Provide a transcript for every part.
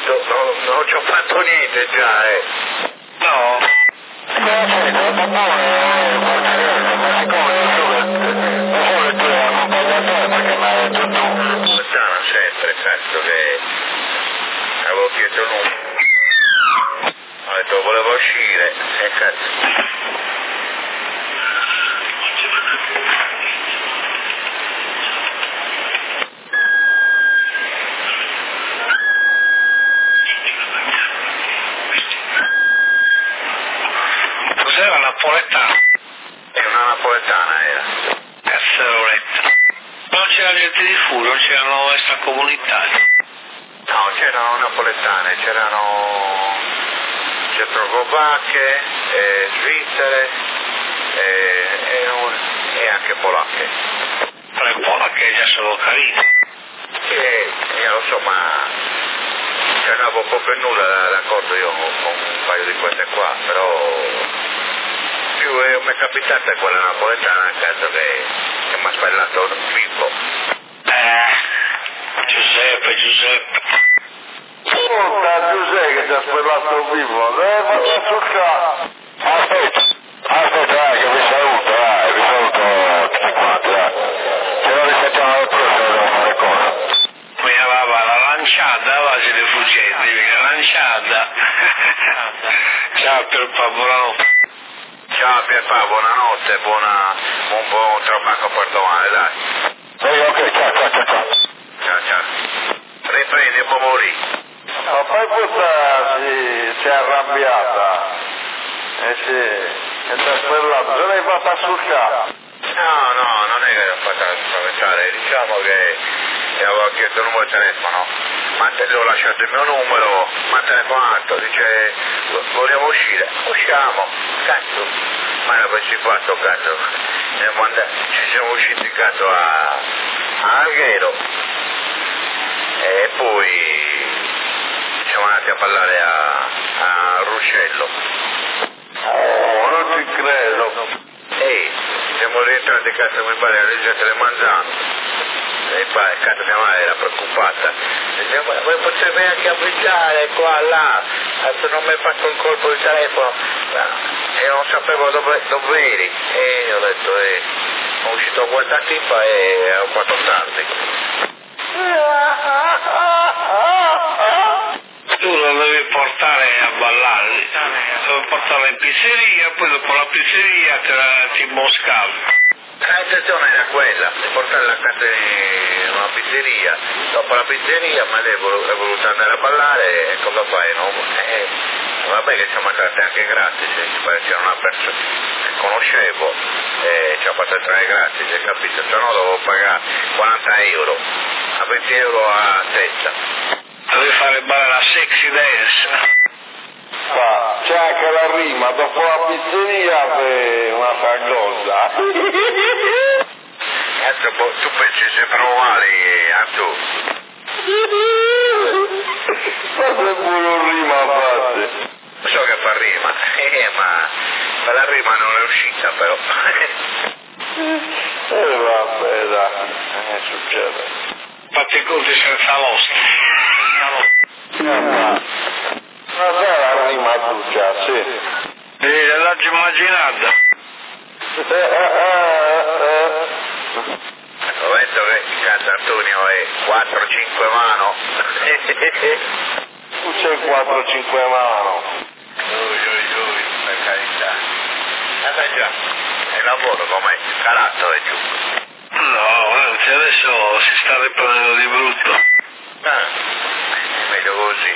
Non ci ho fatto niente già, No? Lontana sempre, cazzo, che avevo chiesto il numero. Ho detto volevo uscire, cazzo. Cos'era napoletano? È una napoletana era. Cazzaroletta. Non c'era gente di fuori, non c'erano extracomunitari. No, c'erano napoletane, c'erano cecoslovacche, svizzere e anche polacche. Le polacche già sono carine. Io lo so, ma non avevo proprio nulla d'accordo io con un paio di queste qua, però più mi è capitata quella napoletana a caso che mi ha spellato vivo. Giuseppe. Puta Giuseppe che ti ha spellato vivo, vado sul cazzo. Aspetta, che vi saluto tutti quanti, se non risentiamo la prossima devo fare cosa. Mi aveva la lanciata, va se ne fuggenti, la lanciata. Ciao Pierpa, buonanotte. Ciao Pierpa, buonanotte, un buon trabacco per domani, dai. Ok, ciao. Ciao. Riprendi un po' morì. Ma poi questa si è arrabbiata. E ti ha spellato, se l'hai fatta sul cazzo. No, non è che l'ho fatta spaventare, diciamo che avevo chiesto il numero di telefono, ma te l'ho lasciato il mio numero, mi ha telefonato, dice vogliamo uscire, usciamo, cazzo, ma ne avessi fatto cazzo, ci siamo usciti cazzo a Alghero e poi siamo andati a parlare a Ruscello. Oh, non ci credo. Siamo rientrati cazzo mi pare alle 10 delle mangiando e poi cazzo mia madre era preoccupata, diceva ma potrebbe anche abbracciare qua là, cazzo non mi hai fatto un colpo di telefono, e non sapevo dove eri e ho detto sono uscito a questa tipa e ho fatto tardi. Tu lo devi portare a ballare, lo devi portare in pizzeria, poi dopo la pizzeria ti imboscavi. L'intenzione era quella, di portarla a casa in una pizzeria, dopo la pizzeria ma lei è voluta andare a ballare e cosa fai? No? Vabbè che siamo andati anche gratis, c'era una persona che conoscevo e ci ha fatto entrare gratis, hai capito? Se no dovevo pagare 40 euro, a 20 euro a testa. Devi fare ballare la sexy dance. Ma c'è anche la rima, dopo la pizzeria per una sargosa. Tu pensi sempre uguali a tu? Ma che buono rima fate. So che fa rima, ma la rima non è uscita però. Vabbè dai, succede. Fatti i conti senza l'oste. Ma sai la rima giusta, sì. L'ho già immaginata. Ho detto che cazzo Antonio è 4-5 mano. Tu sei 4-5 mano. Per carità. Già, il lavoro come calato è giù. No, anzi adesso si sta riprendendo di brutto. Meglio così,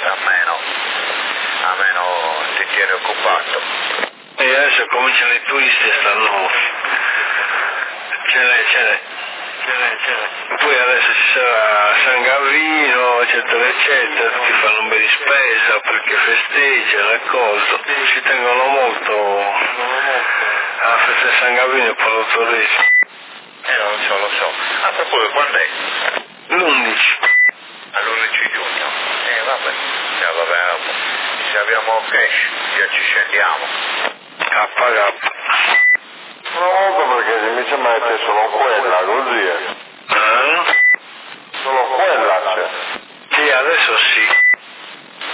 almeno ti tieni occupato. E adesso cominciano i turisti stanno. Ce n'è. Poi adesso ci sarà San Gavino, eccetera, tutti fanno un bel di spesa perché festeggiano e cose. Ci tengono molto alla festa di San Gavino e per l'autorismo. Lo so. A proposito, quando è? L'11. All'11 giugno. Vabbè. Se abbiamo cash, ci scendiamo. K. Una volta perché mi sembra che c'è solo quella, così è. Solo quella c'è. Sì, adesso sì.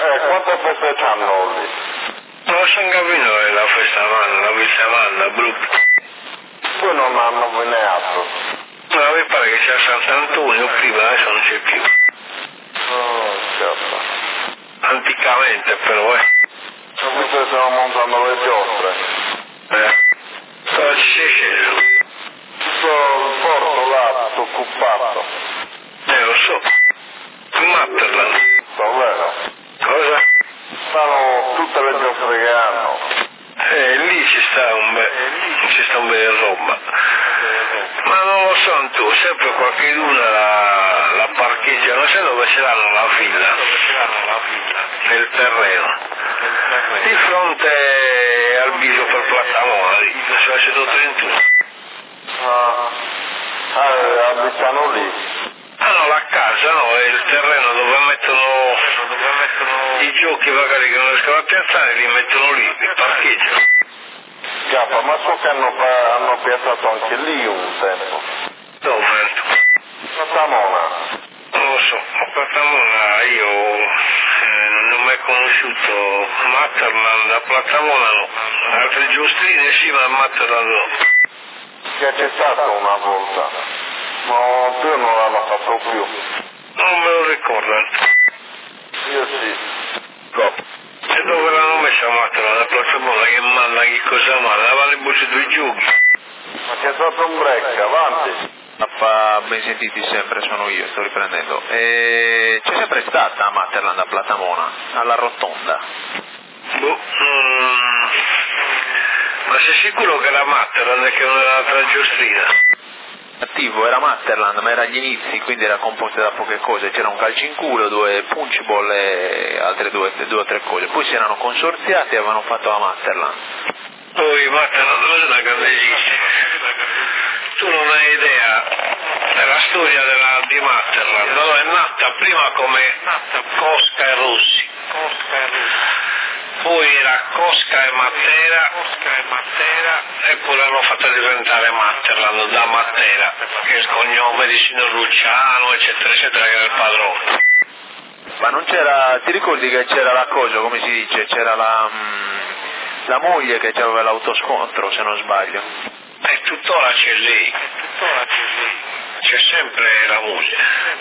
c'è Sant'Antonio prima, adesso non c'è più. Oh, scappa. Anticamente però, Ho visto che stavano montando le giostre. Cosa ci sei sceso? Tutto il porto là, tutto occupato. Lo so. Matterland. Davvero? Cosa? Stanno tutte le giostre che hanno. Lì ci sta un bel roba. Ma non lo so tu, sempre qualcheduna la parcheggia, non so dove ce l'hanno la villa, nel terreno. Di fronte al biso per Platamona, lì, sulla 131. Abitano lì. Ah no, la casa no, è il terreno dove mettono i giochi magari che non riescono a piazzare, li mettono lì, li parcheggiano. Scappa, ma so che hanno piazzato anche lì un tempo. Dove? Platamona. Non lo so, a Platamona io non ho mai conosciuto Matterland, a Platamona no. Altre giostrine sì, ma a Matterland no. Che c'è stato una volta. Ma tu non l'hanno fatto più. Non me lo ricordo. Io sì. E dove l'hanno messa a Matterland, a Platamona, che manda, che cosa manda? Lavano i buci dei giochi. Ma c'è stato un break, avanti. Ben sentiti sempre, sono io, sto riprendendo. C'è sempre stata a Matterland a Platamona, alla rotonda. Ma sei sicuro che era Matterland e che non era un'altra giostrina? Attivo era Matterland, ma era agli inizi, quindi era composta da poche cose. C'era un calcinculo, 2 punchball e altre due o tre cose. Poi si erano consorziati e avevano fatto la Matterland. Poi Matterland non è una grande esiste. Tu non hai idea della storia di Matterland, no? È nata prima come Cosca e Rossi, poi era Cosca e Matera e poi l'hanno fatta diventare Matterland da Matera, che è il cognome di signor Luciano eccetera eccetera, che era il padrone. Ma non c'era, ti ricordi che c'era la cosa, come si dice, c'era la moglie che aveva l'autoscontro, se non sbaglio. E tuttora c'è lei, c'è sempre la moglie.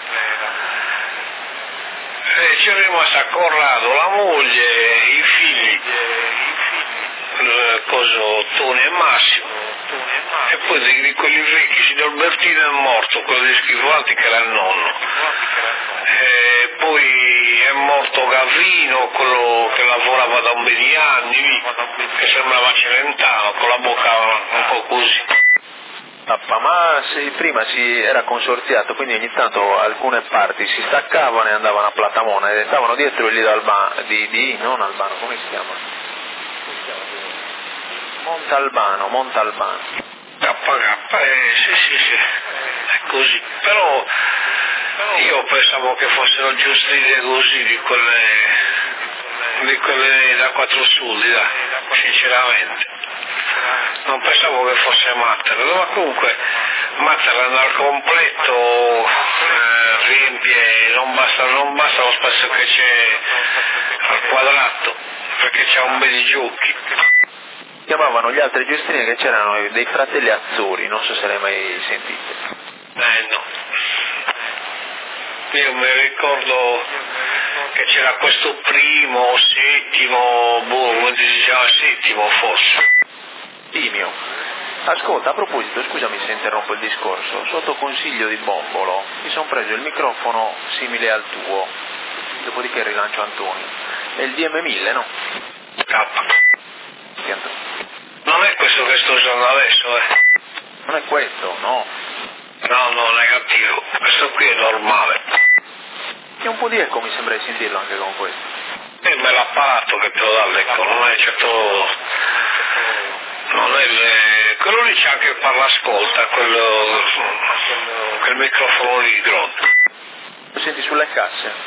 E c'è rimasta a Corrado la moglie, i figli, Tony e Massimo, e poi di quelli ricchi, signor Bertino è morto, quello di Schifovalti che era il nonno. E poi è morto Gavino, quello che lavorava da un bel di anni, che sembrava Celentano, con la bocca un po' così. Ma prima si era consorziato, quindi ogni tanto alcune parti si staccavano e andavano a Platamona e stavano dietro il Lido Albano, non Albano, come si chiama? Montalbano. Sì, è così. Però io pensavo che fossero giustrine così, di quelle da 4 soldi, sinceramente. Non pensavo che fosse Matterland, ma comunque Matterland al completo riempie, non basta lo spazio che c'è al quadrato, perché c'è un bel di giochi. Chiamavano gli altri giostrine che c'erano dei fratelli Azzurri, non so se l'hai mai sentite. No. Io mi ricordo che c'era questo primo, settimo, come si diceva, settimo forse. Timio. Ascolta, a proposito, scusami se interrompo il discorso, sotto consiglio di Bombolo mi sono preso il microfono simile al tuo, dopodiché rilancio Antonio. È il DM1000, no? K. Non è questo che sto usando adesso, Non è questo, no. No, negativo. Questo qui è normale. C'è un po' di eco, mi sembra di sentirlo anche con questo. Me l'apparato che te lo dà l'eco, non è certo... Non è quello lì c'è anche per l'ascolta, quel microfono lì grosso. Lo senti sulle casse?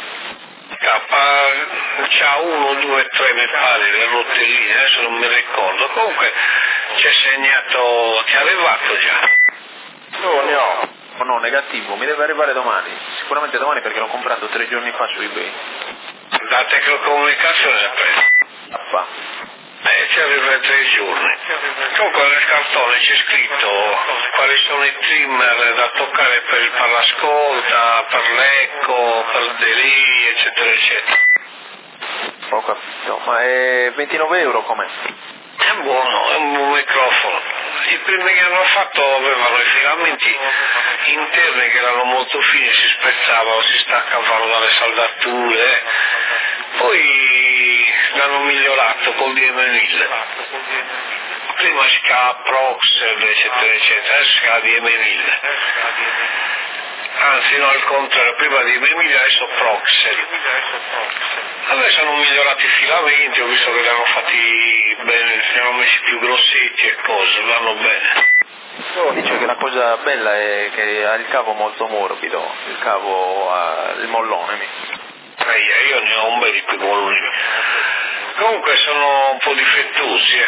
C'ha 1, 2, 3 mi pare le rotellini, adesso non mi ricordo. Comunque c'è segnato, ti è arrivato già? No. No, negativo, mi deve arrivare domani. Sicuramente domani perché l'ho comprato 3 giorni fa su eBay. La tecnocomunicazione è presa. Ci arriva in 3 giorni. Comunque nel cartone c'è scritto quali sono i trimmer da toccare per il parlascolta, per l'eco, per il delay, eccetera, eccetera. Ho capito, ma è 29 euro com'è? È buono, è un buon microfono. I primi che hanno fatto avevano i filamenti interni che erano molto fini, si spezzavano, si staccavano dalle saldature, poi l'hanno migliorato col DM1000. Prima si chiamava Proxel, eccetera, eccetera, adesso si chiama DM1000. Anzi no, al contrario, prima DM1000 adesso Proxel. Adesso hanno migliorato i filamenti, ho visto che li hanno fatti bene, li hanno messi più grossetti e cose, vanno bene. Dice che la cosa bella è che ha il cavo molto morbido, il cavo ha il mollone. Io ne ho un bel di quei molloni. Comunque sono un po' difettosi,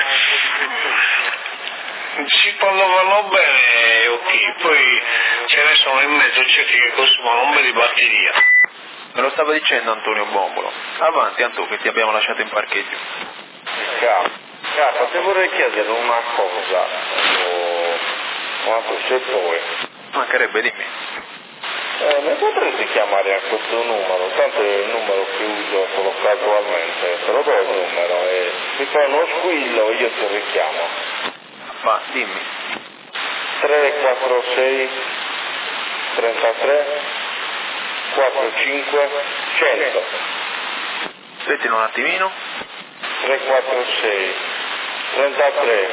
Sì, quando vanno bene ok, poi ce ne sono in mezzo certi che consumano un bel di batteria. Me lo stava dicendo Antonio Bombolo. Avanti Antonio, che ti abbiamo lasciato in parcheggio. Capa, ti vorrei chiedere una cosa, quanto c'è poi? Mancherebbe, dimmi. Mi potresti chiamare a questo numero, tanto è il numero che uso solo casualmente, te lo do il numero e mi fai uno squillo e io ti richiamo. Va, dimmi. 346 33 45 100. Aspettino un attimino. 346 33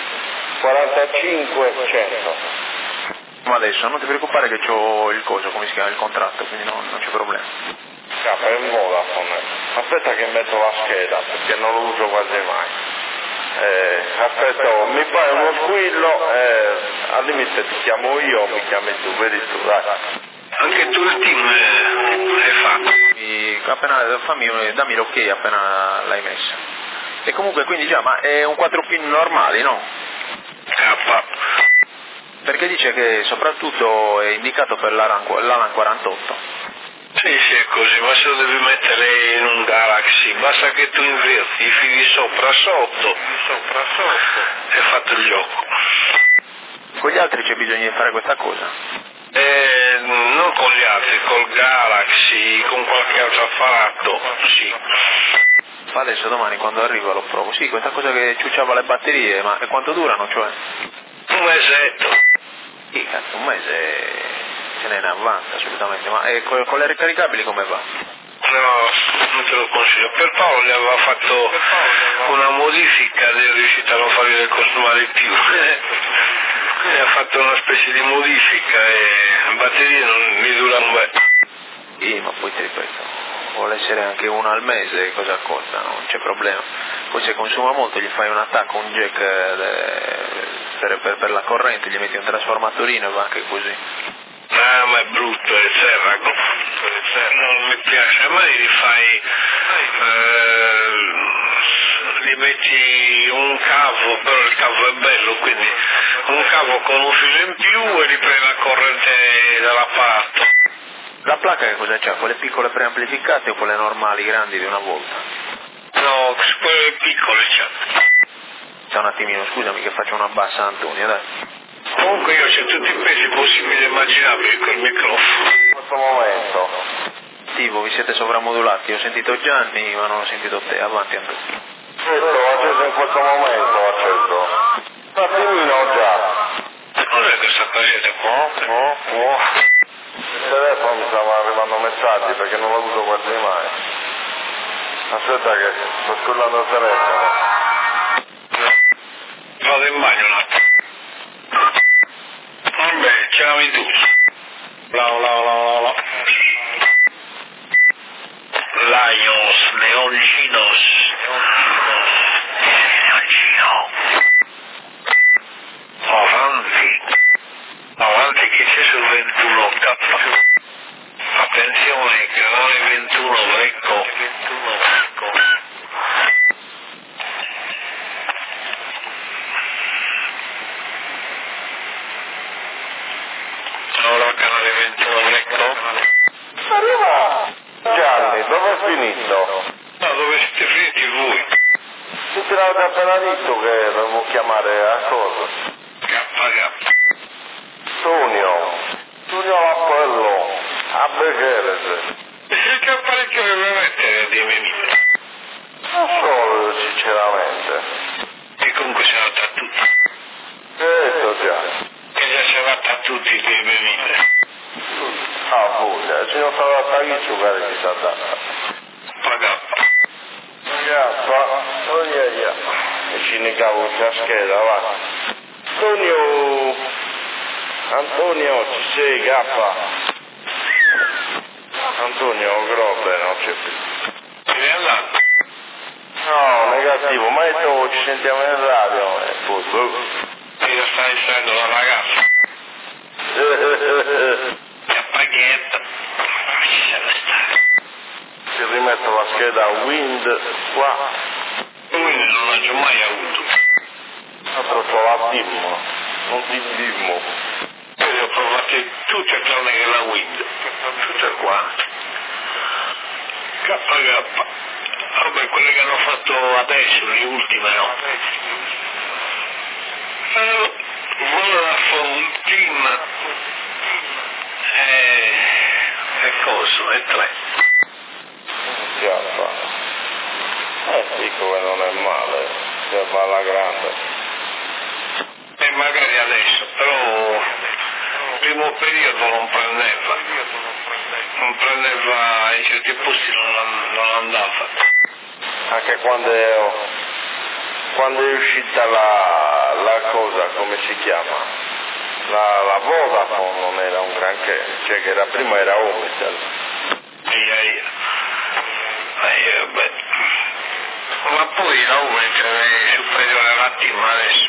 45 100. Ma adesso non ti preoccupare che ho il coso, come si chiama, il contratto, quindi non c'è problema. Capa, è in Vodafone. Aspetta che metto la scheda perché non lo uso quasi mai. Aspetta, mi fai uno squillo al limite ti chiamo io o mi chiami tu, vedi tu, dai. Anche tu il team è fatto. Dammi l'ok appena l'hai messa. E comunque quindi già, ma è un 4 pin normali, no? K. Perché dice che soprattutto è indicato per l'ALAN 48. Sì, è così, ma se lo devi mettere in un Galaxy, basta che tu inverti i fili sopra sotto e fatto il gioco. Con gli altri c'è bisogno di fare questa cosa? Non con gli altri, col Galaxy, con qualche altro apparato, sì. Ma adesso domani quando arrivo lo provo. Sì, questa cosa che ciucciava le batterie, ma quanto durano, cioè? Un mesetto. Sì, cazzo, un mese se ne avanza assolutamente, ma con le ricaricabili come va? No, non te lo consiglio. Per Paolo gli aveva fatto una modifica ed è riuscito a non farli consumare più. Quindi ha fatto una specie di modifica e le batterie non mi durano bene. Sì, ma poi ti ripeto, vuole essere anche una al mese, cosa costa? Non c'è problema. Poi se consuma molto gli fai un attacco, un jack per la corrente, gli metti un trasformatorino e va anche così. Ah, ma è brutto, è serrago. Non mi piace, ma gli fai, gli metti un cavo, però il cavo è bello, quindi un cavo con un filo in più e gli prendi la corrente dall'apparato. La placca che cosa c'ha? Quelle piccole preamplificate o quelle normali, grandi di una volta? No, quelle piccole c'è. C'è un attimino, scusami che faccio una bassa Antonio, dai. Comunque io c'ho tutti i pesi possibili e immaginabili col microfono. In questo momento. Tipo, vi siete sovramodulati, ho sentito Gianni ma non ho sentito te, avanti Antonio. Ho acceso in questo momento, ho acceso. Un attimino già. Non è questa cosetta qua. Il telefono mi stavano arrivando messaggi perché non lo uso quasi mai. Aspetta che sto scollando il telefono. Vado in bagno un attimo. Vabbè, chiami tu. Lions, Leoncinos. Leoncino. Avanti che c'è sul 21K. Attenzione, canale 21, ecco. Allora, canale 21, ecco. Arriva! Gianni, dove è finito? No, dove siete finiti voi? Si te l'avete appena detto che devo chiamare a cosa? K. Tunio l'appello, a Becherese. E che apparecchio deve mettere di Memita? Non so, sinceramente. E comunque si nota a tutti. Detto già. Che già si nota a tutti di Memita. Ah, voglia, il signor Salvatore giocare ci sta dando. Pagappa. Oh yeah. E ci negavo la scheda, va. Antonio, ci sei, K? Antonio, grobe, non c'è più. Ti è andato? No, negativo, ma io ci sentiamo in radio e poi... Ti lo sta distraendo la ragazza. La paghetta. Ci serve stare. Ti rimetto la scheda Wind qua. Quindi non l'ho mai avuto. Troppo la dimmo, non ti dimmo. Io le ho provate tutte tranne che la Wind. Tutte quante. KK. Vabbè, quelle che hanno fatto adesso, le ultime no. Vodafone, Team e coso, e 3. Chiappa. Dico che non è male, se va alla grande. E magari adesso, però il primo periodo non prendeva, in certi posti non andava. Anche quando è uscita la cosa, come si chiama? La Vodafone non era un granché, cioè che prima era Omitel. Beh. Ma poi la Omitel è superiore alla Team adesso,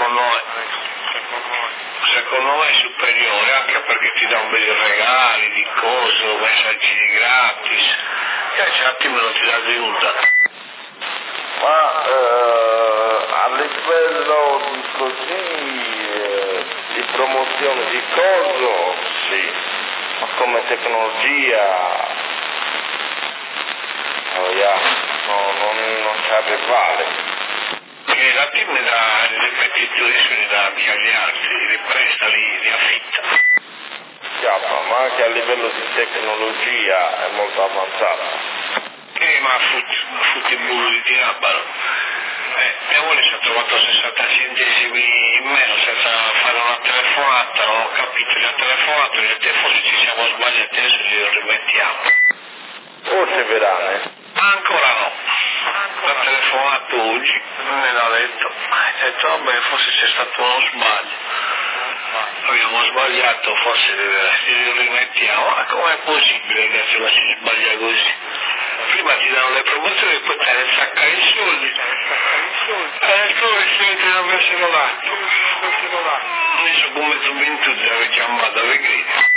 secondo me è superiore, anche perché ti dà un bel regali di cose, messaggini gratis, e la Team non ti dà nulla. Ma a livello di così, di promozione di coso, sì, ma come tecnologia, non c'è rivale. E la Team dà i ripetitori li dà anche agli altri, li presta, li affitta. Chiappa, ma anche a livello di tecnologia è molto avanzata. Ma futti il burro di Tirabaro. Mia moglie si è trovato 60 centesimi in meno senza fare una telefonata, non ho capito, gli ho telefonato, gli ho detto forse ci siamo sbagliati, adesso glielo rimettiamo. Forse verane. Ma ancora no. L'ho telefonato oggi, me l'ha detto. Ho detto vabbè, forse c'è stato uno sbaglio. Abbiamo sbagliato, forse glielo rimettiamo. Ma com'è possibile che se la si sbaglia così? Prima ti danno le promozioni, poi te ne saccano i soldi. E come se te l'avessero dato. Mi sono come mezzo vinto di aver chiamato le grida.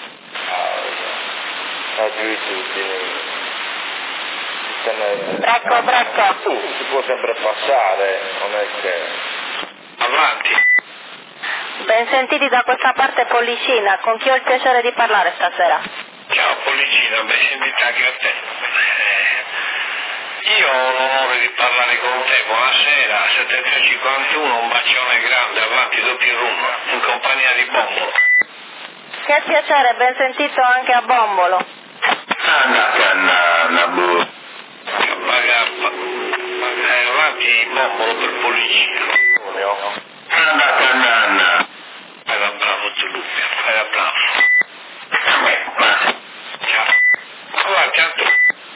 Ecco. Si può sempre passare, non è che... Avanti. Ben sentiti da questa parte Pollicina, con chi ho il piacere di parlare stasera? Ciao Pollicina, ben sentita anche a te. Io ho l'onore di parlare con te, buonasera, 751, un bacione grande, avanti doppio rum, in compagnia di Bombolo. Che piacere, ben sentito anche a Bombolo. Avanti Bombolo per Pollicina. Era bravo Zulupia, era bravo. Ciao. Avanti Antonio.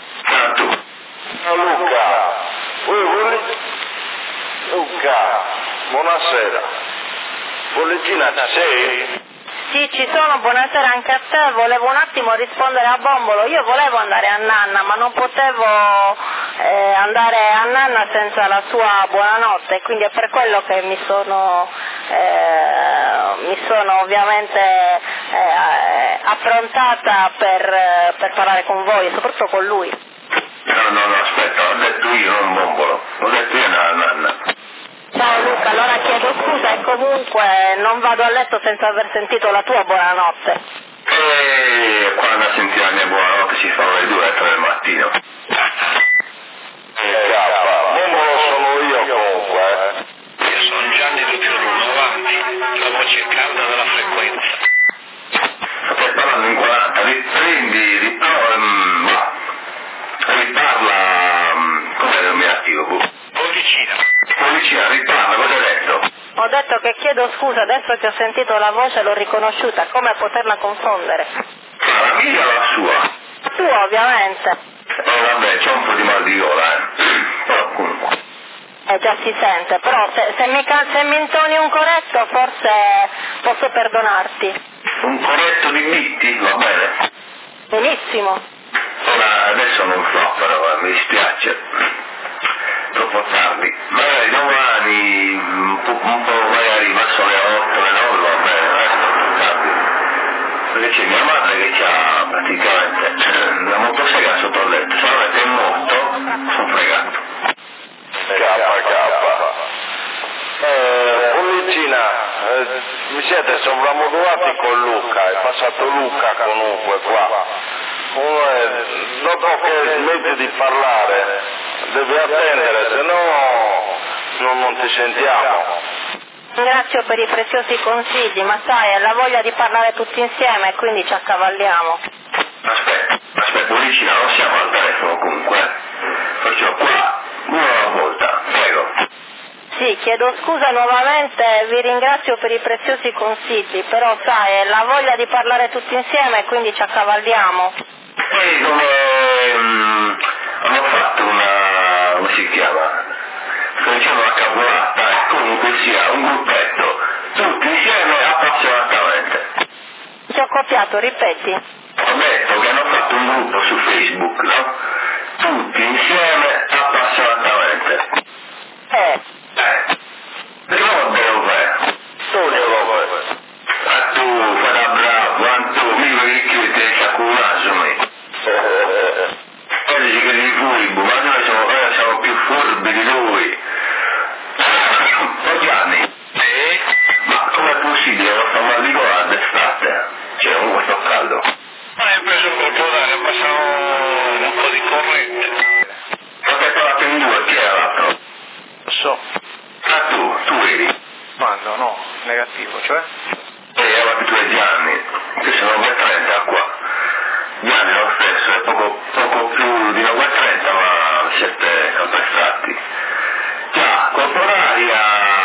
Luca, buonasera. Pollicina sei? Sì, ci sono, buonasera anche a te, volevo un attimo rispondere a Bombolo, io volevo andare a Nanna ma non potevo andare a Nanna senza la sua buonanotte, quindi è per quello che mi sono ovviamente approntata per parlare con voi e soprattutto con lui. No, aspetta, ho detto io, non Bombolo, ho detto io Nanna. Ciao Luca, allora chiedo scusa e comunque non vado a letto senza aver sentito la tua buonanotte. E quando senti la mia buonanotte si fanno le 2 e 3 del mattino. Bombolo sono detto che chiedo scusa, adesso che ho sentito la voce l'ho riconosciuta, come poterla confondere? La mia o la sua? Tua, ovviamente. Vabbè, c'è un po' di mal di gola, però comunque. Già si sente, però se mi intoni un corretto forse posso perdonarti. Un corretto di bitti, va bene? Benissimo. Ora, adesso non so, però mi dispiace. Troppo tardi. Magari domani, un po' magari verso le 8, le 9, va bene, troppo tardi. Perché c'è mia madre che c'ha praticamente la motosega sotto il letto, se non è morto, sono fregato. Pollicina, vi siete sovramodulati con Luca, è passato Luca comunque qua. Dopo che smetti di parlare devi attendere, se no non ti sentiamo. Ringrazio per i preziosi consigli, ma sai, è la voglia di parlare tutti insieme e quindi ci accavalliamo. Aspetta, Pollicina, non siamo al telefono comunque. Faccio qua, una alla volta, prego. Sì, chiedo scusa nuovamente, vi ringrazio per i preziosi consigli, però sai, è la voglia di parlare tutti insieme e quindi ci accavalliamo. Poi come hanno fatto come si chiama? Sto dicendo una cavolata, comunque sia un gruppetto, tutti insieme appassionatamente. Ti ho copiato, ripeti. Ho detto che hanno fatto un gruppo su Facebook, no? Tutti insieme appassionatamente. Perché non devo fare? Toglielo. Tu fai da bravo, Antu, mi vedi che ti c'ha con un naso me. Poi dici che sei furbo, ma noi siamo più furbi di lui. Oh Gianni, ma com'è possibile non fa mal di gola d'estate? Cioè, comunque sto caldo. Ma hai preso il colpo d'aria, passano un po' di corrente. Ma che parlato in due, chi è l'altro? Lo so. Ah, tu eri? Quando? No, negativo, cioè? Eravate tu e Gianni, che sono 1,30 qua. Gianni lo stesso, è poco più di 1,30, ma siete calpestati. Già, colpo d'aria,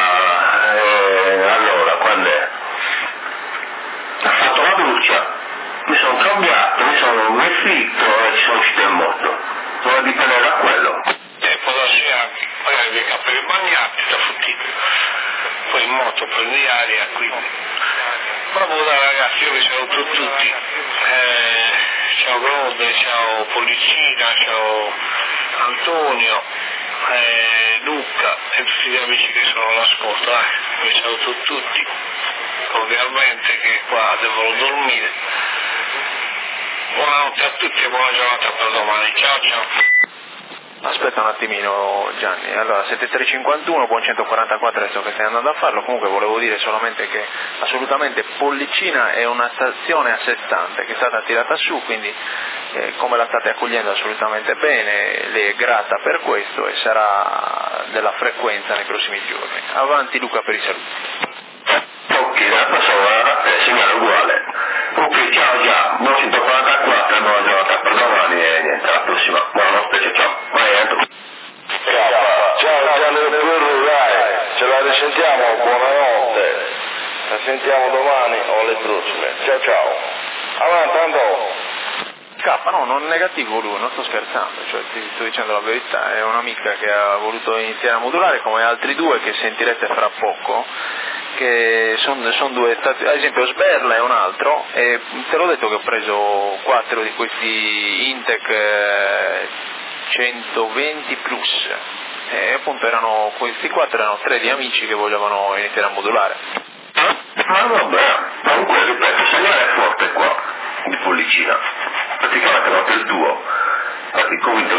allora, quando è? Ha fatto la doccia, mi sono cambiato, mi sono vestito e ci sono uscito in moto. Doveva dipendere da quello. Può darsi anche, magari dei capelli bagnati, da fottito. Poi in moto prendi aria, quindi. Proprio da ragazzi, io vi saluto tutti. Ciao Grode, ciao Pollicina, ciao Antonio, Luca e tutti gli amici che sono all'ascolto. Vi saluto tutti. Cordialmente che qua devono dormire. Buonanotte a tutti e buona giornata per domani. Ciao ciao. Aspetta un attimino Gianni, allora 7351, buon 144 adesso che stai andando a farlo, comunque volevo dire solamente che assolutamente Pollicina è una stazione a sé stante che è stata tirata su, quindi come la state accogliendo assolutamente bene, le è grata per questo e sarà della frequenza nei prossimi giorni. Avanti Luca per i saluti. Ok, la persona segnale uguale. Ok, ciao già, buon 144 e buona giornata per domani e niente, alla prossima. Buonanotte, ciao. Vai Andrew. Ciao Gianni Burro, dai, ce la risentiamo, buonanotte. La sentiamo domani o le prossime. Ciao ciao. Avanti, andò. No, non negativo lui, non sto scherzando, cioè ti sto dicendo la verità, è un'amica che ha voluto iniziare a modulare come altri due che sentirete fra poco, che sono due stati, ad esempio Sberla è un altro, e te l'ho detto che ho preso 4 di questi Intec 120 plus, e appunto questi 4 erano 3 di amici che volevano iniziare a modulare. Ma vabbè, comunque ripeto, il segnale è forte qua, di Pollicina. Praticamente proprio il tuo, infatti convinto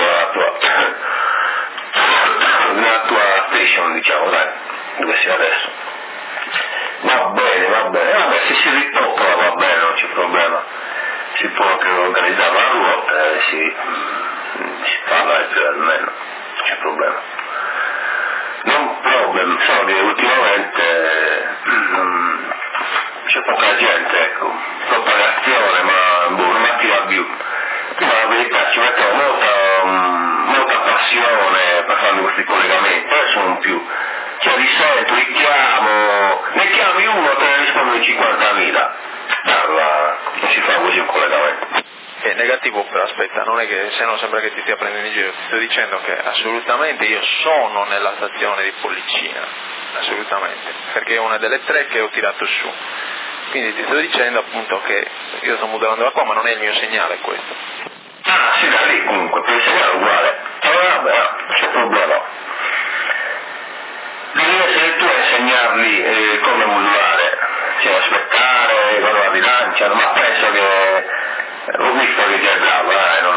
nella tua station, diciamo, dai, dove sei adesso. Va bene, se si ritocca va bene, non c'è problema, si può anche organizzare una ruota e si parla più almeno, non c'è problema. Non problem, solo che ultimamente c'è poca gente, ecco, propagazione, ma non mi attira più. Prima la verità ci mettevo molta passione per fare questi collegamenti, adesso non più. cioè risento, richiamo, ne chiami uno, te ne rispondo in 50.000. Allora, non si fa così un collegamento. È negativo, però aspetta, non è che se no sembra che ti stia prendendo in giro, ti sto dicendo che assolutamente io sono nella stazione di Pollicina, assolutamente, perché è una delle 3 che ho tirato su, quindi ti sto dicendo appunto che io sto modellando da qua, ma non è il mio segnale questo. Ah, sì, da lì comunque, per il segnale è uguale, allora vabbè, non c'è problema. Devi essere tu a insegnarli come modulare, cioè aspettare, quando la rilanciano, ma penso che ho visto che ti è bravo,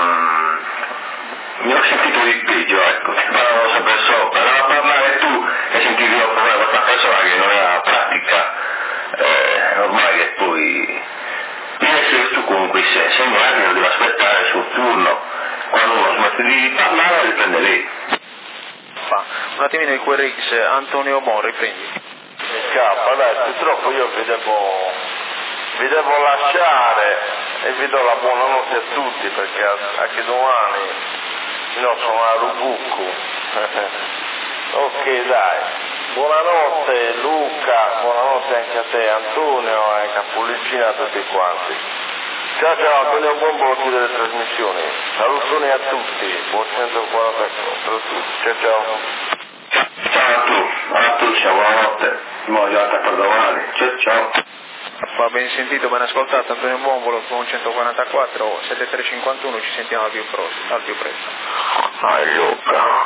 mi ho sentito di peggio, ecco, ti parlavo sempre sopra, andava a parlare tu e sentivi dopo questa persona che non era pratica, ormai che poi devi essere tu comunque sei segnali, non devi aspettare il suo turno, quando uno smette di parlare riprende lì. Un attimino il QRX, Antonio Bon, riprendi. Dai, purtroppo io vi devo lasciare e vi do la buonanotte a tutti perché anche domani sono a Rubucco. Ok, dai, buonanotte Luca, buonanotte anche a te Antonio e a Pollicina a tutti quanti. Ciao Antonio Bombo delle trasmissioni, salutoni a tutti, buon 144 a tutti, ciao. Ciao a tutti, buonanotte, buona giornata per domani, ciao. Va ben sentito, ben ascoltato, Antonio Bombolo, con 144, 7351, ci sentiamo al più presto. Luca.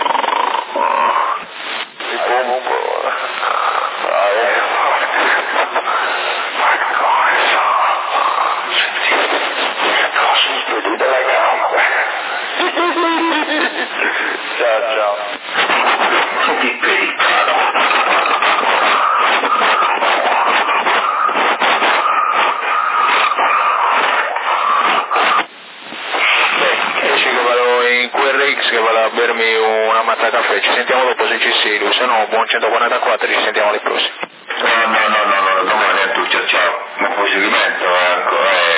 Di Bombolo. Senti della gamba. Ciao. Senti il pericolo. QRX che vado a bermi una mazza caffè, ci sentiamo dopo se ci sei, se no buon 144, ci sentiamo alle prossime. No, domani a tutti, ciao, buon proseguimento, ecco,